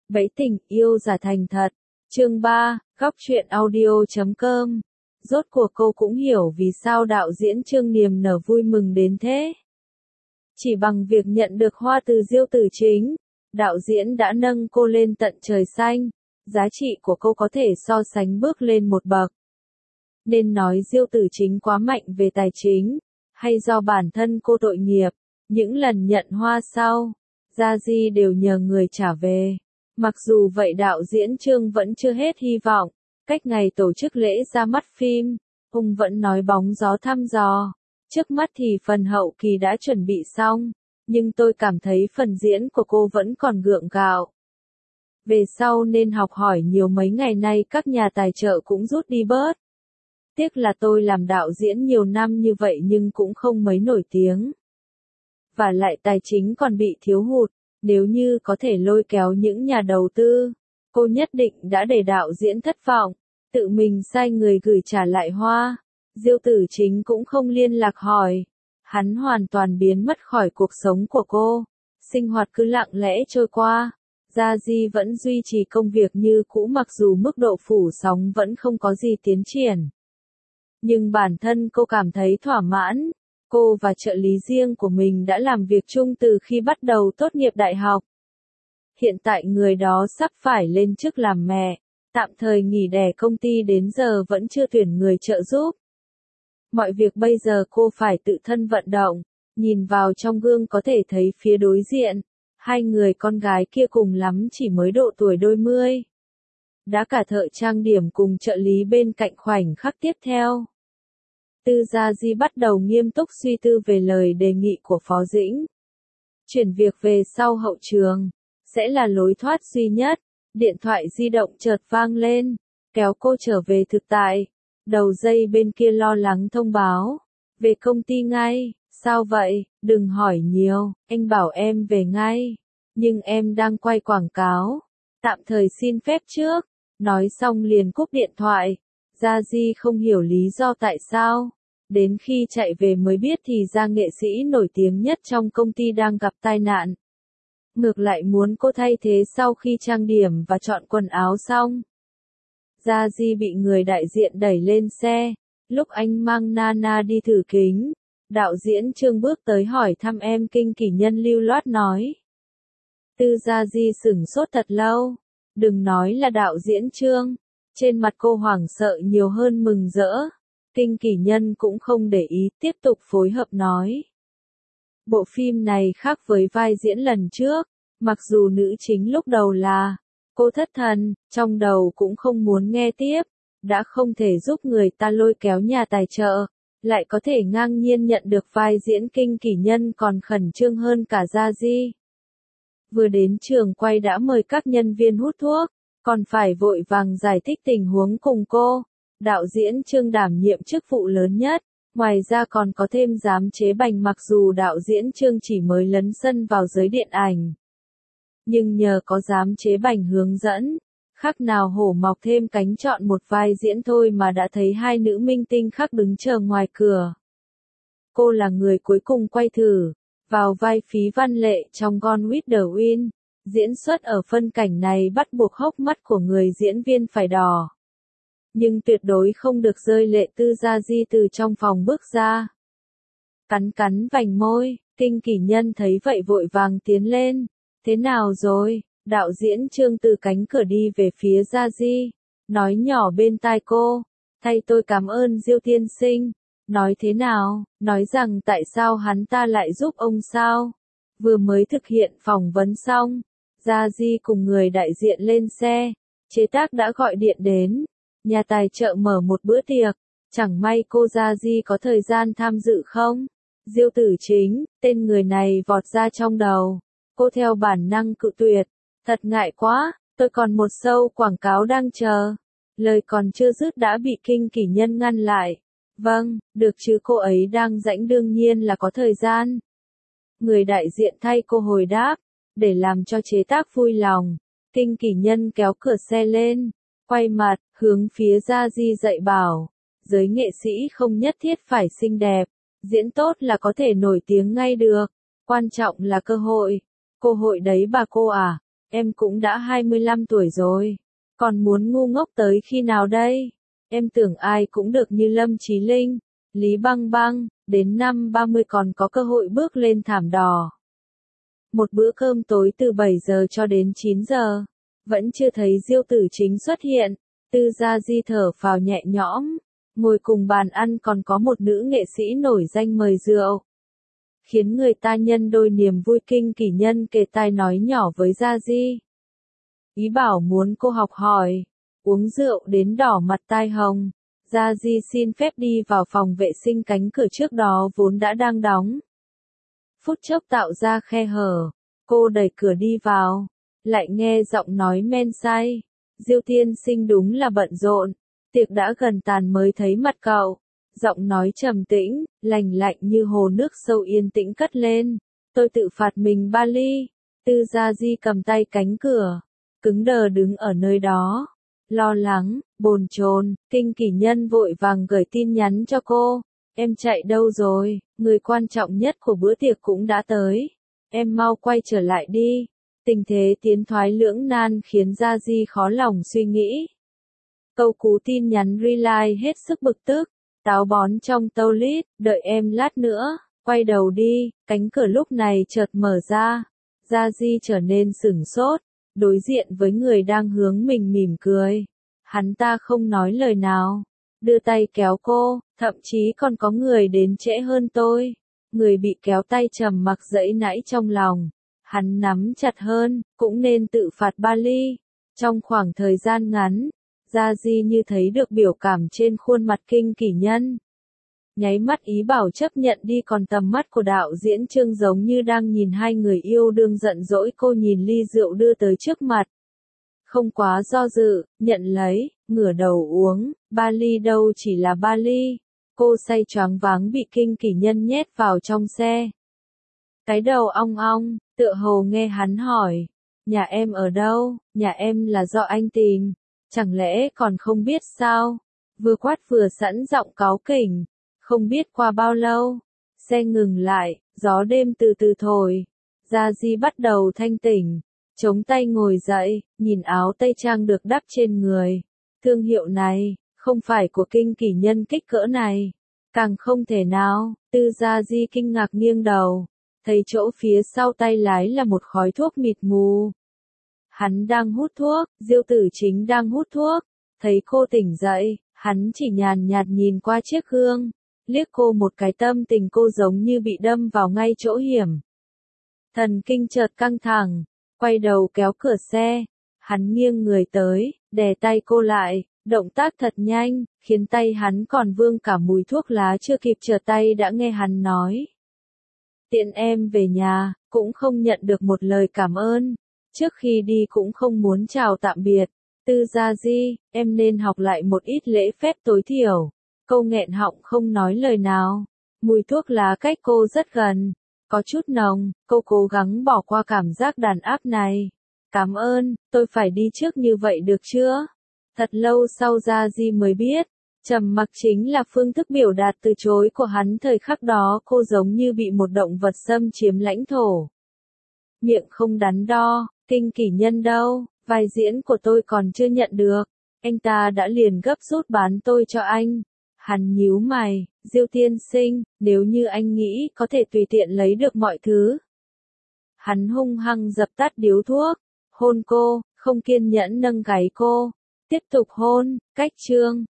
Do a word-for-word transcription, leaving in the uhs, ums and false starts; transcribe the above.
Bẫy tình yêu giả thành thật. Chương ba, góc truyện audio chấm com. Rốt cuộc cô cũng hiểu vì sao đạo diễn Trương niềm nở vui mừng đến thế. Chỉ bằng việc nhận được hoa từ Diêu Tử Chính, đạo diễn đã nâng cô lên tận trời xanh, giá trị của cô có thể so sánh bước lên một bậc. Nên nói Diêu Tử Chính quá mạnh về tài chính, hay do bản thân cô tội nghiệp, những lần nhận hoa sau, Gia Di đều nhờ người trả về. Mặc dù vậy đạo diễn Trương vẫn chưa hết hy vọng, cách ngày tổ chức lễ ra mắt phim, ông vẫn nói bóng gió thăm dò. Trước mắt thì phần hậu kỳ đã chuẩn bị xong, nhưng tôi cảm thấy phần diễn của cô vẫn còn gượng gạo. Về sau nên học hỏi nhiều, mấy ngày nay các nhà tài trợ cũng rút đi bớt. Tiếc là tôi làm đạo diễn nhiều năm như vậy nhưng cũng không mấy nổi tiếng. Và lại tài chính còn bị thiếu hụt, nếu như có thể lôi kéo những nhà đầu tư, cô nhất định đã để đạo diễn thất vọng, tự mình sai người gửi trả lại hoa. Diêu Tử Chính cũng không liên lạc hỏi, hắn hoàn toàn biến mất khỏi cuộc sống của cô, sinh hoạt cứ lặng lẽ trôi qua. Gia Di vẫn duy trì công việc như cũ mặc dù mức độ phủ sóng vẫn không có gì tiến triển. Nhưng bản thân cô cảm thấy thỏa mãn, cô và trợ lý riêng của mình đã làm việc chung từ khi bắt đầu tốt nghiệp đại học. Hiện tại người đó sắp phải lên chức làm mẹ, tạm thời nghỉ đẻ công ty đến giờ vẫn chưa tuyển người trợ giúp. Mọi việc bây giờ cô phải tự thân vận động, nhìn vào trong gương có thể thấy phía đối diện, hai người con gái kia cùng lắm chỉ mới độ tuổi đôi mươi. Đã cả thợ trang điểm cùng trợ lý bên cạnh khoảnh khắc tiếp theo. Tư Gia Di bắt đầu nghiêm túc suy tư về lời đề nghị của Phó Dĩnh. Chuyển việc về sau hậu trường, sẽ là lối thoát duy nhất. Điện thoại di động chợt vang lên, kéo cô trở về thực tại. Đầu dây bên kia lo lắng thông báo, về công ty ngay. Sao vậy, đừng hỏi nhiều, anh bảo em về ngay. Nhưng em đang quay quảng cáo, tạm thời xin phép trước. Nói xong liền cúp điện thoại. Gia Di không hiểu lý do tại sao. Đến khi chạy về mới biết thì ra nghệ sĩ nổi tiếng nhất trong công ty đang gặp tai nạn. Ngược lại muốn cô thay thế sau khi trang điểm và chọn quần áo xong. Gia Di bị người đại diện đẩy lên xe. Lúc anh mang Nana đi thử kính, đạo diễn Trương bước tới hỏi thăm em kinh kỷ nhân lưu loát nói. Tư Gia Di sửng sốt thật lâu. Đừng nói là đạo diễn Trương. Trên mặt cô hoảng sợ nhiều hơn mừng rỡ. Kinh kỷ nhân cũng không để ý, tiếp tục phối hợp nói. Bộ phim này khác với vai diễn lần trước, mặc dù nữ chính lúc đầu là cô thất thần, trong đầu cũng không muốn nghe tiếp, đã không thể giúp người ta lôi kéo nhà tài trợ, lại có thể ngang nhiên nhận được vai diễn kinh kỷ nhân còn khẩn trương hơn cả Gia Di. Vừa đến trường quay đã mời các nhân viên hút thuốc, còn phải vội vàng giải thích tình huống cùng cô. Đạo diễn Trương đảm nhiệm chức vụ lớn nhất, ngoài ra còn có thêm giám chế Bành, mặc dù đạo diễn Trương chỉ mới lấn sân vào giới điện ảnh. Nhưng nhờ có giám chế Bành hướng dẫn, khác nào hổ mọc thêm cánh, chọn một vai diễn thôi mà đã thấy hai nữ minh tinh khác đứng chờ ngoài cửa. Cô là người cuối cùng quay thử, vào vai Phí Văn Lệ trong Gone with the Wind. Diễn xuất ở phân cảnh này bắt buộc hốc mắt của người diễn viên phải đỏ. Nhưng tuyệt đối không được rơi lệ. Tư Gia Di từ trong phòng bước ra. Cắn cắn vành môi, kinh kỷ nhân thấy vậy vội vàng tiến lên. Thế nào rồi? Đạo diễn Trương từ cánh cửa đi về phía Gia Di, nói nhỏ bên tai cô. Thay tôi cảm ơn Diêu tiên sinh. Nói thế nào? Nói rằng tại sao hắn ta lại giúp ông sao? Vừa mới thực hiện phỏng vấn xong, Gia Di cùng người đại diện lên xe, chế tác đã gọi điện đến. Nhà tài trợ mở một bữa tiệc, chẳng may cô Gia Di có thời gian tham dự không? Diêu Tử Chính, tên người này vọt ra trong đầu. Cô theo bản năng cự tuyệt, thật ngại quá, tôi còn một show quảng cáo đang chờ. Lời còn chưa dứt đã bị kinh kỷ nhân ngăn lại. Vâng, được chứ, cô ấy đang rảnh, đương nhiên là có thời gian. Người đại diện thay cô hồi đáp, để làm cho chế tác vui lòng. Kinh kỷ nhân kéo cửa xe lên, quay mặt, hướng phía Gia Di dạy bảo, giới nghệ sĩ không nhất thiết phải xinh đẹp, diễn tốt là có thể nổi tiếng ngay được, quan trọng là cơ hội. Cơ hội đấy bà cô à? Em cũng đã hai mươi lăm tuổi rồi. Còn muốn ngu ngốc tới khi nào đây? Em tưởng ai cũng được như Lâm Chí Linh, Lý Băng Băng, đến năm ba mươi còn có cơ hội bước lên thảm đỏ. Một bữa cơm tối từ bảy giờ cho đến chín giờ, vẫn chưa thấy Diêu Tử Chính xuất hiện. Tư Gia Di thở phào nhẹ nhõm, ngồi cùng bàn ăn còn có một nữ nghệ sĩ nổi danh mời rượu. Khiến người ta nhân đôi niềm vui. Kinh Kỷ Nhân kề tai nói nhỏ với Gia Di. Ý bảo muốn cô học hỏi, uống rượu đến đỏ mặt tai hồng. Gia Di xin phép đi vào phòng vệ sinh, cánh cửa trước đó vốn đã đang đóng. Phút chốc tạo ra khe hở, cô đẩy cửa đi vào, lại nghe giọng nói men say. Diêu tiên sinh đúng là bận rộn, tiệc đã gần tàn mới thấy mặt cậu. Giọng nói trầm tĩnh, lành lạnh như hồ nước sâu yên tĩnh cất lên. Tôi tự phạt mình ba ly. Tư Gia Di cầm tay cánh cửa, cứng đờ đứng ở nơi đó. Lo lắng, bồn chồn. Kinh Kỷ Nhân vội vàng gửi tin nhắn cho cô. Em chạy đâu rồi, người quan trọng nhất của bữa tiệc cũng đã tới. Em mau quay trở lại đi. Tình thế tiến thoái lưỡng nan khiến Gia Di khó lòng suy nghĩ. Câu cú tin nhắn reply hết sức bực tức. Táo bón trong tâu lít, đợi em lát nữa, quay đầu đi. Cánh cửa lúc này chợt mở ra. Gia Di trở nên sửng sốt, đối diện với người đang hướng mình mỉm cười. Hắn ta không nói lời nào, đưa tay kéo cô, thậm chí còn có người đến trễ hơn tôi. Người bị kéo tay trầm mặc dẫy nãy trong lòng. Hắn nắm chặt hơn, cũng nên tự phạt ba ly. Trong khoảng thời gian ngắn, Gia Di như thấy được biểu cảm trên khuôn mặt Kinh Kỷ Nhân. Nháy mắt ý bảo chấp nhận đi, còn tầm mắt của đạo diễn Trương giống như đang nhìn hai người yêu đương giận dỗi. Cô nhìn ly rượu đưa tới trước mặt. Không quá do dự, nhận lấy, ngửa đầu uống. Ba ly đâu chỉ là ba ly. Cô say choáng váng bị Kinh Kỷ Nhân nhét vào trong xe. Cái đầu ong ong, tựa hồ nghe hắn hỏi. Nhà em ở đâu? Nhà em là do anh tìm. Chẳng lẽ còn không biết sao? Vừa quát vừa sẵn giọng cáu kỉnh. Không biết qua bao lâu, xe ngừng lại, gió đêm từ từ thổi. Gia Di bắt đầu thanh tỉnh, chống tay ngồi dậy, nhìn áo tây trang được đắp trên người. Thương hiệu này, không phải của Kinh Kỷ Nhân kích cỡ này. Càng không thể nào. Tư Gia Di kinh ngạc nghiêng đầu, thấy chỗ phía sau tay lái là một khói thuốc mịt mù. Hắn đang hút thuốc, Diêu Tử Chính đang hút thuốc. Thấy cô tỉnh dậy, hắn chỉ nhàn nhạt nhìn qua chiếc gương, liếc cô một cái, tâm tình cô giống như bị đâm vào ngay chỗ hiểm. Thần kinh chợt căng thẳng, quay đầu kéo cửa xe. Hắn nghiêng người tới, đè tay cô lại, động tác thật nhanh, khiến tay hắn còn vương cả mùi thuốc lá. Chưa kịp trở tay đã nghe hắn nói. Tiện em về nhà, cũng không nhận được một lời cảm ơn. Trước khi đi cũng không muốn chào tạm biệt. Tư Gia Di, em nên học lại một ít lễ phép tối thiểu. Câu nghẹn họng không nói lời nào. Mùi thuốc lá cách cô rất gần, có chút nồng. Cô cố gắng bỏ qua cảm giác đàn áp này. Cảm ơn, tôi phải đi trước như vậy được chưa? Thật lâu sau Gia Di mới biết, trầm mặc chính là phương thức biểu đạt từ chối của hắn. Thời khắc đó cô giống như bị một động vật xâm chiếm lãnh thổ. Miệng không đắn đo. Kinh Kỷ Nhân đâu? Vai diễn của tôi còn chưa nhận được. Anh ta đã liền gấp rút bán tôi cho anh. Hắn nhíu mày. Diêu tiên sinh, nếu như anh nghĩ có thể tùy tiện lấy được mọi thứ. Hắn hung hăng dập tắt điếu thuốc, hôn cô, không kiên nhẫn nâng gáy cô, tiếp tục hôn. Cách chương